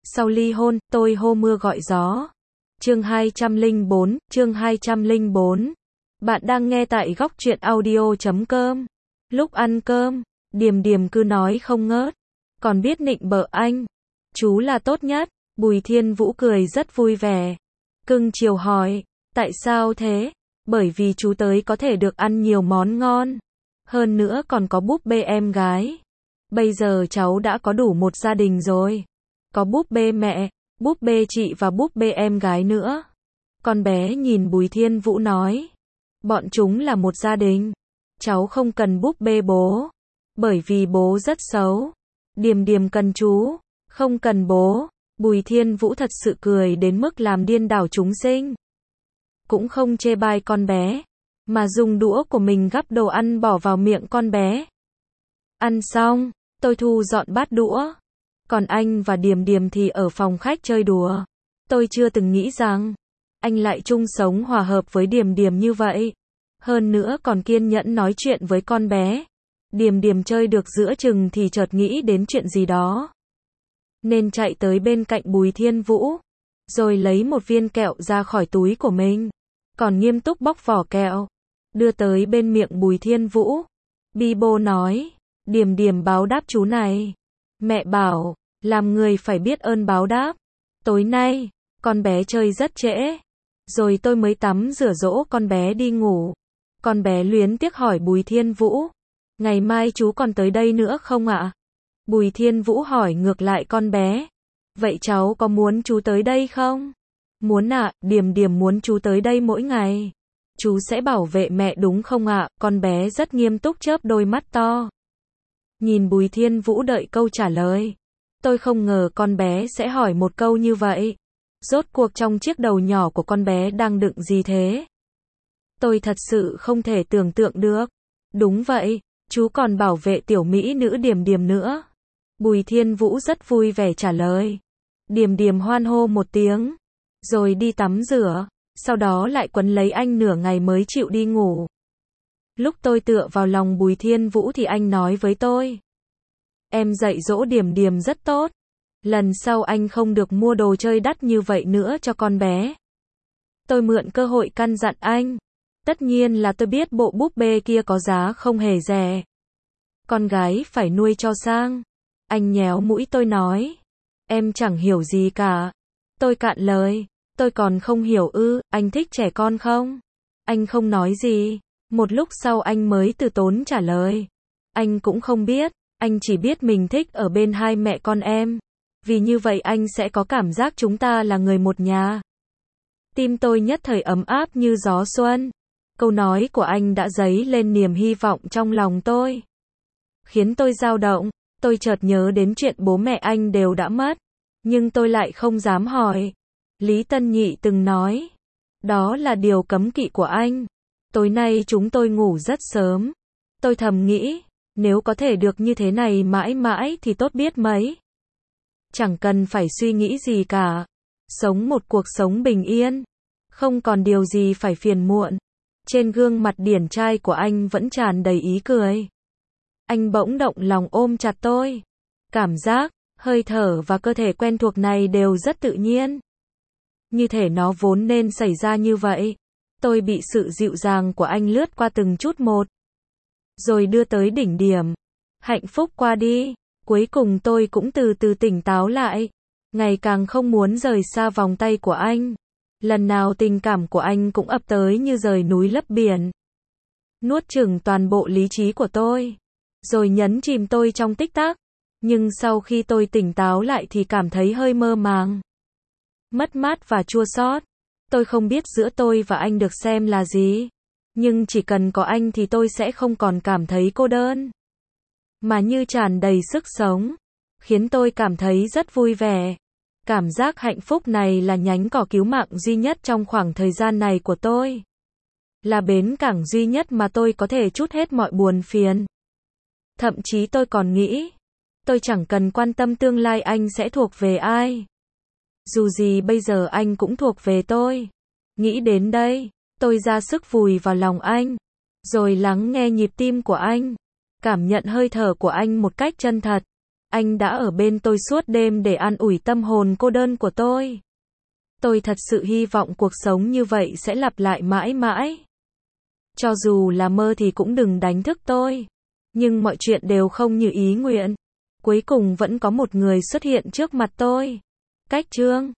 Sau ly hôn, tôi hô mưa gọi gió. Chương 204. Bạn đang nghe tại góc truyện audio.com. Lúc ăn cơm, Điềm Điềm cứ nói không ngớt, còn biết nịnh bợ anh. Chú là tốt nhất. Bùi Thiên Vũ cười rất vui vẻ. Cưng chiều hỏi, tại sao thế? Bởi vì chú tới có thể được ăn nhiều món ngon. Hơn nữa còn có búp bê em gái. Bây giờ cháu đã có đủ một gia đình rồi. Có búp bê mẹ, búp bê chị và búp bê em gái nữa. Con bé nhìn Bùi Thiên Vũ nói, bọn chúng là một gia đình. Cháu không cần búp bê bố, bởi vì bố rất xấu. Điềm Điềm cần chú, không cần bố. Bùi Thiên Vũ thật sự cười đến mức làm điên đảo chúng sinh. Cũng không chê bai con bé, mà dùng đũa của mình gắp đồ ăn bỏ vào miệng con bé. Ăn xong, tôi thu dọn bát đũa. Còn anh và Điềm Điềm thì ở phòng khách chơi đùa. Tôi chưa từng nghĩ rằng anh lại chung sống hòa hợp với Điềm Điềm như vậy. Hơn nữa còn kiên nhẫn nói chuyện với con bé. Điềm Điềm chơi được giữa chừng thì chợt nghĩ đến chuyện gì đó, nên chạy tới bên cạnh Bùi Thiên Vũ, rồi lấy một viên kẹo ra khỏi túi của mình, còn nghiêm túc bóc vỏ kẹo, đưa tới bên miệng Bùi Thiên Vũ. Bibo nói, Điềm Điềm báo đáp chú này. Mẹ bảo, làm người phải biết ơn báo đáp. Tối nay, con bé chơi rất trễ, rồi tôi mới tắm rửa dỗ con bé đi ngủ. Con bé luyến tiếc hỏi Bùi Thiên Vũ, ngày mai chú còn tới đây nữa không ạ? Bùi Thiên Vũ hỏi ngược lại con bé, vậy cháu có muốn chú tới đây không? Muốn ạ, Điềm Điềm muốn chú tới đây mỗi ngày. Chú sẽ bảo vệ mẹ đúng không ạ? Con bé rất nghiêm túc chớp đôi mắt to. Nhìn Bùi Thiên Vũ đợi câu trả lời. Tôi không ngờ con bé sẽ hỏi một câu như vậy. Rốt cuộc trong chiếc đầu nhỏ của con bé đang đựng gì thế? Tôi thật sự không thể tưởng tượng được. Đúng vậy, chú còn bảo vệ tiểu mỹ nữ Điềm Điềm nữa. Bùi Thiên Vũ rất vui vẻ trả lời. Điềm Điềm hoan hô một tiếng, rồi đi tắm rửa, sau đó lại quấn lấy anh nửa ngày mới chịu đi ngủ. Lúc tôi tựa vào lòng Bùi Thiên Vũ thì anh nói với tôi, em dạy dỗ Điềm Điềm rất tốt. Lần sau anh không được mua đồ chơi đắt như vậy nữa cho con bé. Tôi mượn cơ hội căn dặn anh. Tất nhiên là tôi biết bộ búp bê kia có giá không hề rẻ. Con gái phải nuôi cho sang. Anh nhéo mũi tôi nói, em chẳng hiểu gì cả. Tôi cạn lời, tôi còn không hiểu ư, anh thích trẻ con không? Anh không nói gì. Một lúc sau anh mới từ tốn trả lời, anh cũng không biết, anh chỉ biết mình thích ở bên hai mẹ con em. Vì như vậy anh sẽ có cảm giác chúng ta là người một nhà. Tim tôi nhất thời ấm áp như gió xuân. Câu nói của anh đã dấy lên niềm hy vọng trong lòng tôi, khiến tôi dao động. Tôi chợt nhớ đến chuyện bố mẹ anh đều đã mất, nhưng tôi lại không dám hỏi. Lý Tân Nhị từng nói, đó là điều cấm kỵ của anh. Tối nay chúng tôi ngủ rất sớm. Tôi thầm nghĩ, nếu có thể được như thế này mãi mãi thì tốt biết mấy. Chẳng cần phải suy nghĩ gì cả. Sống một cuộc sống bình yên, không còn điều gì phải phiền muộn. Trên gương mặt điển trai của anh vẫn tràn đầy ý cười. Anh bỗng động lòng ôm chặt tôi. Cảm giác, hơi thở và cơ thể quen thuộc này đều rất tự nhiên. Như thể nó vốn nên xảy ra như vậy. Tôi bị sự dịu dàng của anh lướt qua từng chút một, rồi đưa tới đỉnh điểm. Hạnh phúc qua đi. Cuối cùng tôi cũng từ từ tỉnh táo lại. Ngày càng không muốn rời xa vòng tay của anh. Lần nào tình cảm của anh cũng ập tới như rời núi lấp biển, nuốt chửng toàn bộ lý trí của tôi, rồi nhấn chìm tôi trong tích tắc. Nhưng sau khi tôi tỉnh táo lại thì cảm thấy hơi mơ màng, mất mát và chua xót. Tôi không biết giữa tôi và anh được xem là gì, nhưng chỉ cần có anh thì tôi sẽ không còn cảm thấy cô đơn, mà như tràn đầy sức sống, khiến tôi cảm thấy rất vui vẻ. Cảm giác hạnh phúc này là nhánh cỏ cứu mạng duy nhất trong khoảng thời gian này của tôi. Là bến cảng duy nhất mà tôi có thể trút hết mọi buồn phiền. Thậm chí tôi còn nghĩ, tôi chẳng cần quan tâm tương lai anh sẽ thuộc về ai. Dù gì bây giờ anh cũng thuộc về tôi. Nghĩ đến đây, tôi ra sức vùi vào lòng anh, rồi lắng nghe nhịp tim của anh, cảm nhận hơi thở của anh một cách chân thật. Anh đã ở bên tôi suốt đêm để an ủi tâm hồn cô đơn của tôi. Tôi thật sự hy vọng cuộc sống như vậy sẽ lặp lại mãi mãi. Cho dù là mơ thì cũng đừng đánh thức tôi. Nhưng mọi chuyện đều không như ý nguyện. Cuối cùng vẫn có một người xuất hiện trước mặt tôi. Cách chương